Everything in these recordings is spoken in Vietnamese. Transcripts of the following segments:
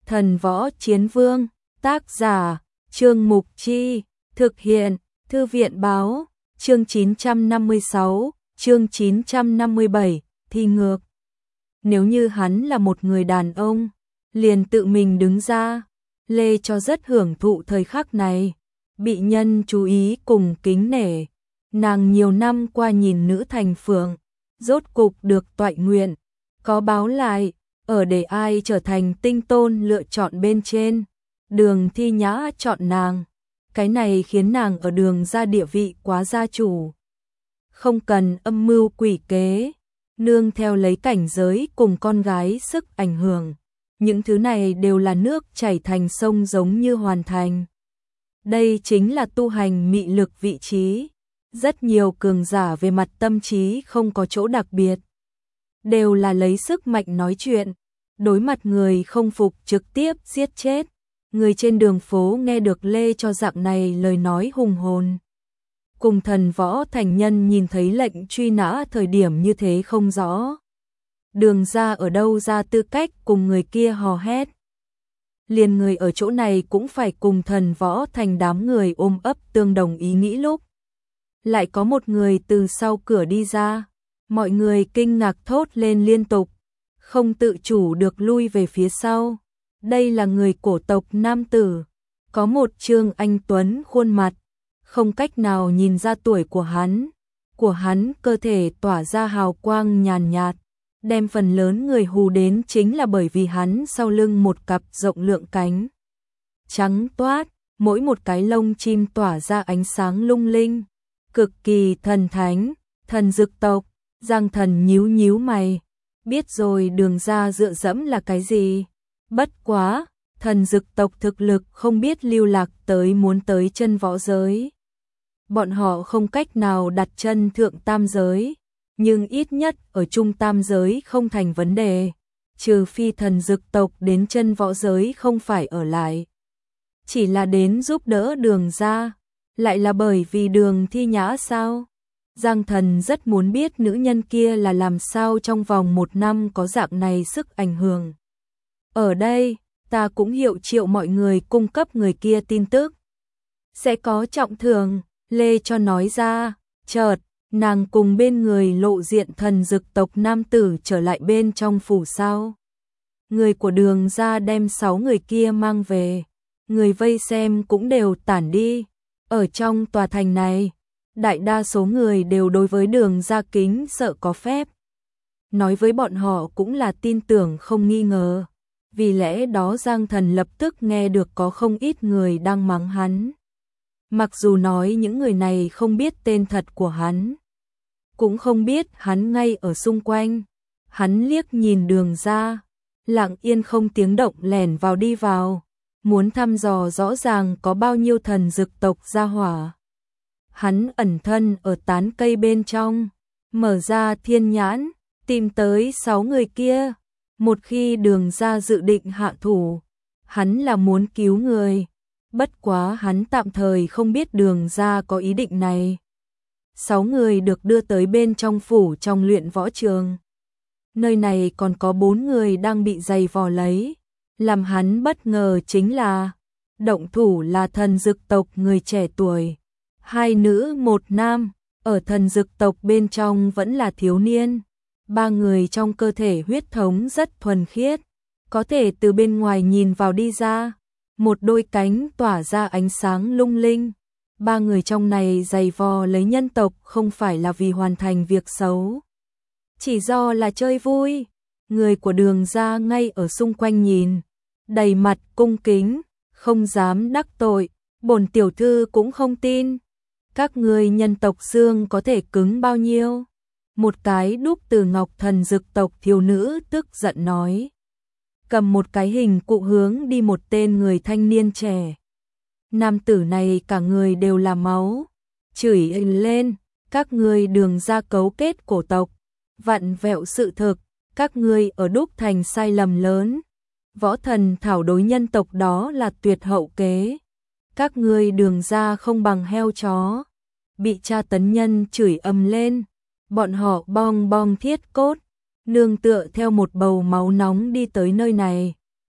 Thần võ chiến vương, tác giả, Trương Mục Chi, thực hiện, Thư viện báo, chương 956, chương 957, thi ngược. Nếu như hắn là một người đàn ông, liền tự mình đứng ra, Lê cho rất hưởng thụ thời khắc này, bị nhân chú ý cùng kính nể. Nàng nhiều năm qua nhìn nữ thành phượng, rốt cục được toại nguyện, có báo lại, ở để ai trở thành tinh tôn lựa chọn bên trên, Đường Thi Nhã chọn nàng. Cái này khiến nàng ở Đường gia địa vị quá gia chủ. Không cần âm mưu quỷ kế, nương theo lấy cảnh giới cùng con gái sức ảnh hưởng. Những thứ này đều là nước chảy thành sông giống như hoàn thành. Đây chính là tu hành mị lực vị trí. Rất nhiều cường giả về mặt tâm trí không có chỗ đặc biệt. Đều là lấy sức mạnh nói chuyện, đối mặt người không phục trực tiếp giết chết. Người trên đường phố nghe được Lê cho dạng này lời nói hùng hồn. Cùng Thần Võ thành nhân nhìn thấy lệnh truy nã thời điểm như thế không rõ. Đường ra ở đâu ra tư cách cùng người kia hò hét. Liền người ở chỗ này cũng phải cùng Thần Võ thành đám người ôm ấp tương đồng ý nghĩ lúc. Lại có một người từ sau cửa đi ra. Mọi người kinh ngạc thốt lên liên tục, không tự chủ được lui về phía sau. Đây là người cổ tộc nam tử, có một trương anh tuấn khuôn mặt, không cách nào nhìn ra tuổi của hắn cơ thể tỏa ra hào quang nhàn nhạt, đem phần lớn người hù đến chính là bởi vì hắn sau lưng một cặp rộng lượng cánh trắng toát, mỗi một cái lông chim tỏa ra ánh sáng lung linh, cực kỳ thần thánh. Thần dực tộc. Giang Thần nhíu nhíu mày, biết rồi Đường ra dựa dẫm là cái gì. Bất quá, thần dực tộc thực lực không biết lưu lạc tới muốn tới chân võ giới. Bọn họ không cách nào đặt chân thượng tam giới, nhưng ít nhất ở trung tam giới không thành vấn đề, trừ phi thần dực tộc đến chân võ giới không phải ở lại. Chỉ là đến giúp đỡ Đường ra, lại là bởi vì Đường Thi Nhã sao? Giang Thần rất muốn biết nữ nhân kia là làm sao trong vòng 1 năm có dạng này sức ảnh hưởng. Ở đây, ta cũng hiệu triệu mọi người cung cấp người kia tin tức. Sẽ có trọng thưởng, Lê cho nói ra, chợt, nàng cùng bên người lộ diện thần dực tộc nam tử trở lại bên trong phủ sau. Người của Đường ra đem 6 người kia mang về, người vây xem cũng đều tản đi. Ở trong tòa thành này, đại đa số người đều đối với Đường ra kính sợ có phép. Nói với bọn họ cũng là tin tưởng không nghi ngờ. Vì lẽ đó Giang Thần lập tức nghe được có không ít người đang mắng hắn. Mặc dù nói những người này không biết tên thật của hắn, cũng không biết hắn ngay ở xung quanh. Hắn liếc nhìn Đường ra, lặng yên không tiếng động lẻn vào đi vào, muốn thăm dò rõ ràng có bao nhiêu thần dực tộc gia hỏa. Hắn ẩn thân ở tán cây bên trong, mở ra thiên nhãn, tìm tới 6 người kia. Một khi Đường ra dự định hạ thủ, hắn là muốn cứu người. Bất quá hắn tạm thời không biết Đường ra có ý định này. 6 người được đưa tới bên trong phủ trong luyện võ trường. Nơi này còn có 4 người đang bị giày vò lấy. Làm hắn bất ngờ chính là động thủ là thần dực tộc người trẻ tuổi. 2 nữ 1 nam, ở thần dực tộc bên trong vẫn là thiếu niên. 3 người trong cơ thể huyết thống rất thuần khiết, có thể từ bên ngoài nhìn vào đi ra, một đôi cánh tỏa ra ánh sáng lung linh. 3 người trong này giày vò lấy nhân tộc không phải là vì hoàn thành việc xấu, chỉ do là chơi vui. Người của Đường ra ngay ở xung quanh nhìn, đầy mặt cung kính, không dám đắc tội, bổn tiểu thư cũng không tin. Các ngươi nhân tộc xương có thể cứng bao nhiêu? Một cái đúc từ ngọc thần dực tộc thiếu nữ tức giận nói. Cầm một cái hình cụ hướng đi một tên người thanh niên trẻ. Nam tử này cả người đều là máu, chửi lên, các ngươi Đường ra cấu kết cổ tộc, vặn vẹo sự thực, các ngươi ở đúc thành sai lầm lớn. Võ thần thảo đối nhân tộc đó là tuyệt hậu kế. Các ngươi Đường ra không bằng heo chó. Bị tra tấn nhân chửi ầm lên, bọn họ bong bong thiết cốt, nương tựa theo một bầu máu nóng đi tới nơi này.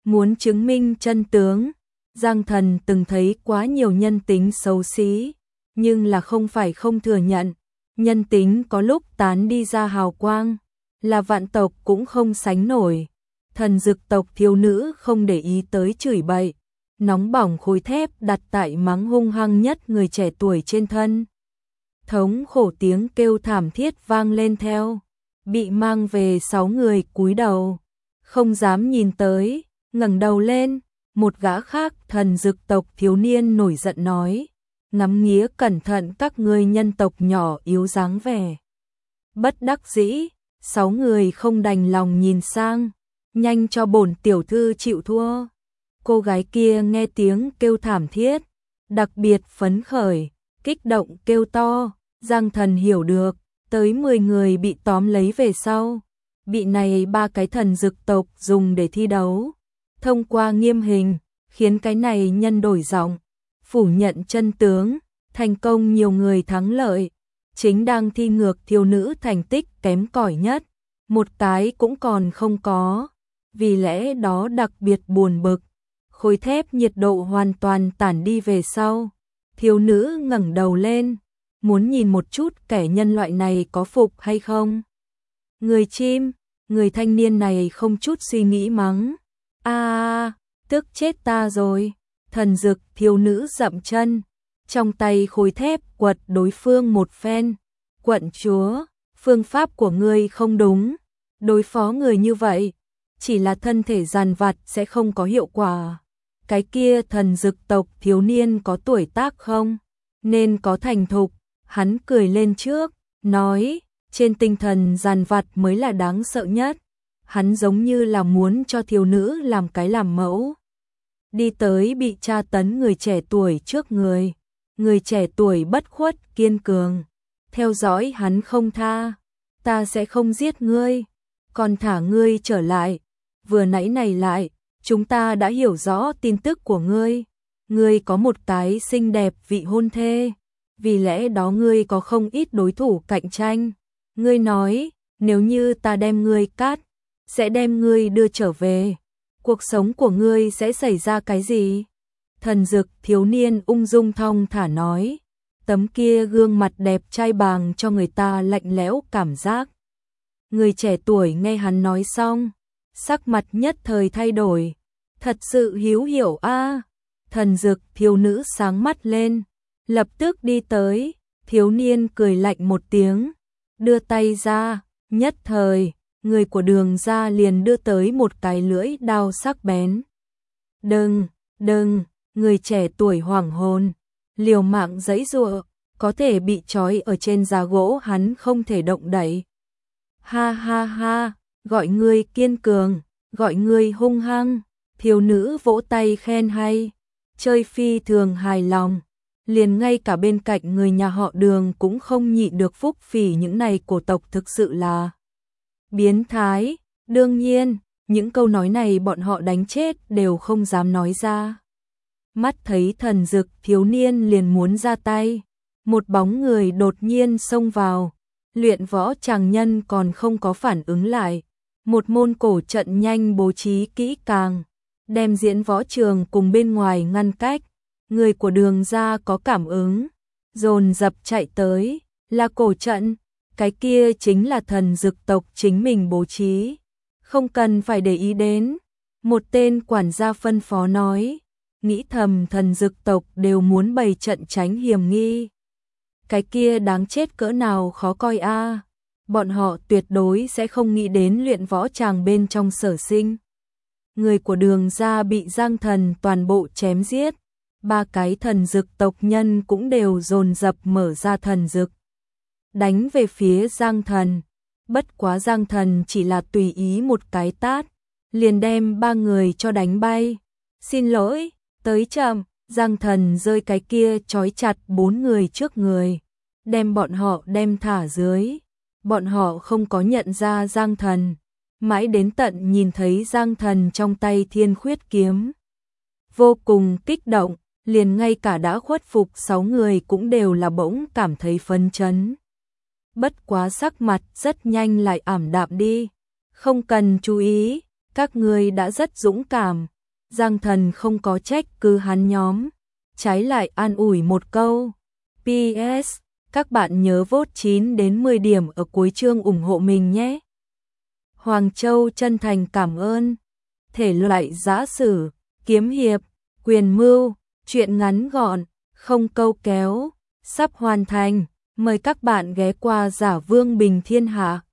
Muốn chứng minh chân tướng, Giang Thần từng thấy quá nhiều nhân tính xấu xí, nhưng là không phải không thừa nhận, nhân tính có lúc tán đi ra hào quang, là vạn tộc cũng không sánh nổi. Thần dực tộc thiếu nữ không để ý tới chửi bậy, nóng bỏng khối thép đặt tại mắng hung hăng nhất người trẻ tuổi trên thân. Thống khổ tiếng kêu thảm thiết vang lên theo, bị mang về 6 người cúi đầu, không dám nhìn tới, ngẩng đầu lên, một gã khác thần dực tộc thiếu niên nổi giận nói, ngắm nghía cẩn thận các ngươi nhân tộc nhỏ yếu dáng vẻ. Bất đắc dĩ, 6 người không đành lòng nhìn sang, nhanh cho bổn tiểu thư chịu thua. Cô gái kia nghe tiếng kêu thảm thiết, đặc biệt phấn khởi, kích động kêu to, Giang Thần hiểu được, tới 10 người bị tóm lấy về sau, bị này 3 cái thần dực tộc dùng để thi đấu. Thông qua nghiêm hình, khiến cái này nhân đổi giọng, phủ nhận chân tướng, thành công nhiều người thắng lợi. Chính đang thi ngược thiếu nữ thành tích kém cỏi nhất, một cái cũng còn không có, vì lẽ đó đặc biệt buồn bực. Khối thép nhiệt độ hoàn toàn tản đi về sau, thiếu nữ ngẩng đầu lên, muốn nhìn một chút kẻ nhân loại này có phục hay không. Người chim, người thanh niên này không chút suy nghĩ mắng, tức chết ta rồi. Thần dực thiếu nữ dậm chân, trong tay khối thép quật đối phương một phen. Quận chúa, phương pháp của ngươi không đúng, đối phó người như vậy, chỉ là thân thể giàn vặt sẽ không có hiệu quả. Cái kia thần dực tộc thiếu niên có tuổi tác không? Nên có thành thục, hắn cười lên trước, nói, trên tinh thần giàn vặt mới là đáng sợ nhất. Hắn giống như là muốn cho thiếu nữ làm cái làm mẫu. Đi tới bị tra tấn người trẻ tuổi trước người trẻ tuổi bất khuất kiên cường, theo dõi hắn không tha, ta sẽ không giết ngươi, còn thả ngươi trở lại, vừa nãy này lại, chúng ta đã hiểu rõ tin tức của ngươi có một cái xinh đẹp vị hôn thê, vì lẽ đó ngươi có không ít đối thủ cạnh tranh, ngươi nói, nếu như ta đem ngươi cắt, sẽ đem ngươi đưa trở về, cuộc sống của ngươi sẽ xảy ra cái gì? Thần dực thiếu niên ung dung thong thả nói, tấm kia gương mặt đẹp trai bàng cho người ta lạnh lẽo cảm giác. Người trẻ tuổi nghe hắn nói xong, sắc mặt nhất thời thay đổi, thật sự hiếu hiểu a. Thần dực thiếu nữ sáng mắt lên, lập tức đi tới, thiếu niên cười lạnh một tiếng, đưa tay ra, nhất thời, người của Đường gia liền đưa tới một cái lưỡi đao sắc bén. Đừng, người trẻ tuổi hoảng hồn, liều mạng giãy giụa, có thể bị trói ở trên giá gỗ hắn không thể động đậy. Ha ha ha, gọi ngươi kiên cường, gọi ngươi hung hăng, thiếu nữ vỗ tay khen hay, chơi phi thường hài lòng, liền ngay cả bên cạnh người nhà họ Đường cũng không nhịn được phúc phỉ những này cổ tộc thực sự là biến thái. Đương nhiên, những câu nói này bọn họ đánh chết đều không dám nói ra. Mắt thấy thần dực thiếu niên liền muốn ra tay, một bóng người đột nhiên xông vào, luyện võ chàng nhân còn không có phản ứng lại, một môn cổ trận nhanh bố trí kỹ càng, đem diễn võ trường cùng bên ngoài ngăn cách. Người của Đường gia có cảm ứng, dồn dập chạy tới, là cổ trận, cái kia chính là thần dực tộc chính mình bố trí, không cần phải để ý đến. Một tên quản gia phân phó nói, nghĩ thầm thần dực tộc đều muốn bày trận tránh hiểm nghi. Cái kia đáng chết cỡ nào khó coi a, bọn họ tuyệt đối sẽ không nghĩ đến luyện võ tràng bên trong sở sinh. Người của Đường gia bị Giang Thần toàn bộ chém giết, 3 cái thần dực tộc nhân cũng đều dồn dập mở ra thần dực, đánh về phía Giang Thần. Bất quá Giang Thần chỉ là tùy ý một cái tát, liền đem 3 người cho đánh bay. Xin lỗi, tới chậm. Giang Thần rơi cái kia trói chặt 4 người trước người, đem bọn họ đem thả dưới. Bọn họ không có nhận ra Giang Thần, mãi đến tận nhìn thấy Giang Thần trong tay Thiên Khuyết kiếm, vô cùng kích động, liền ngay cả đã khuất phục 6 người cũng đều là bỗng cảm thấy phấn chấn. Bất quá sắc mặt rất nhanh lại ảm đạm đi, không cần chú ý, các ngươi đã rất dũng cảm. Giang Thần không có trách cứ hắn nhóm, trái lại an ủi một câu. PS, các bạn nhớ vote 9 đến 10 điểm ở cuối chương ủng hộ mình nhé. Hoàng Châu chân thành cảm ơn. Thể loại giã sử, kiếm hiệp, quyền mưu, truyện ngắn gọn, không câu kéo, sắp hoàn thành. Mời các bạn ghé qua Giả Vương Bình Thiên Hạ.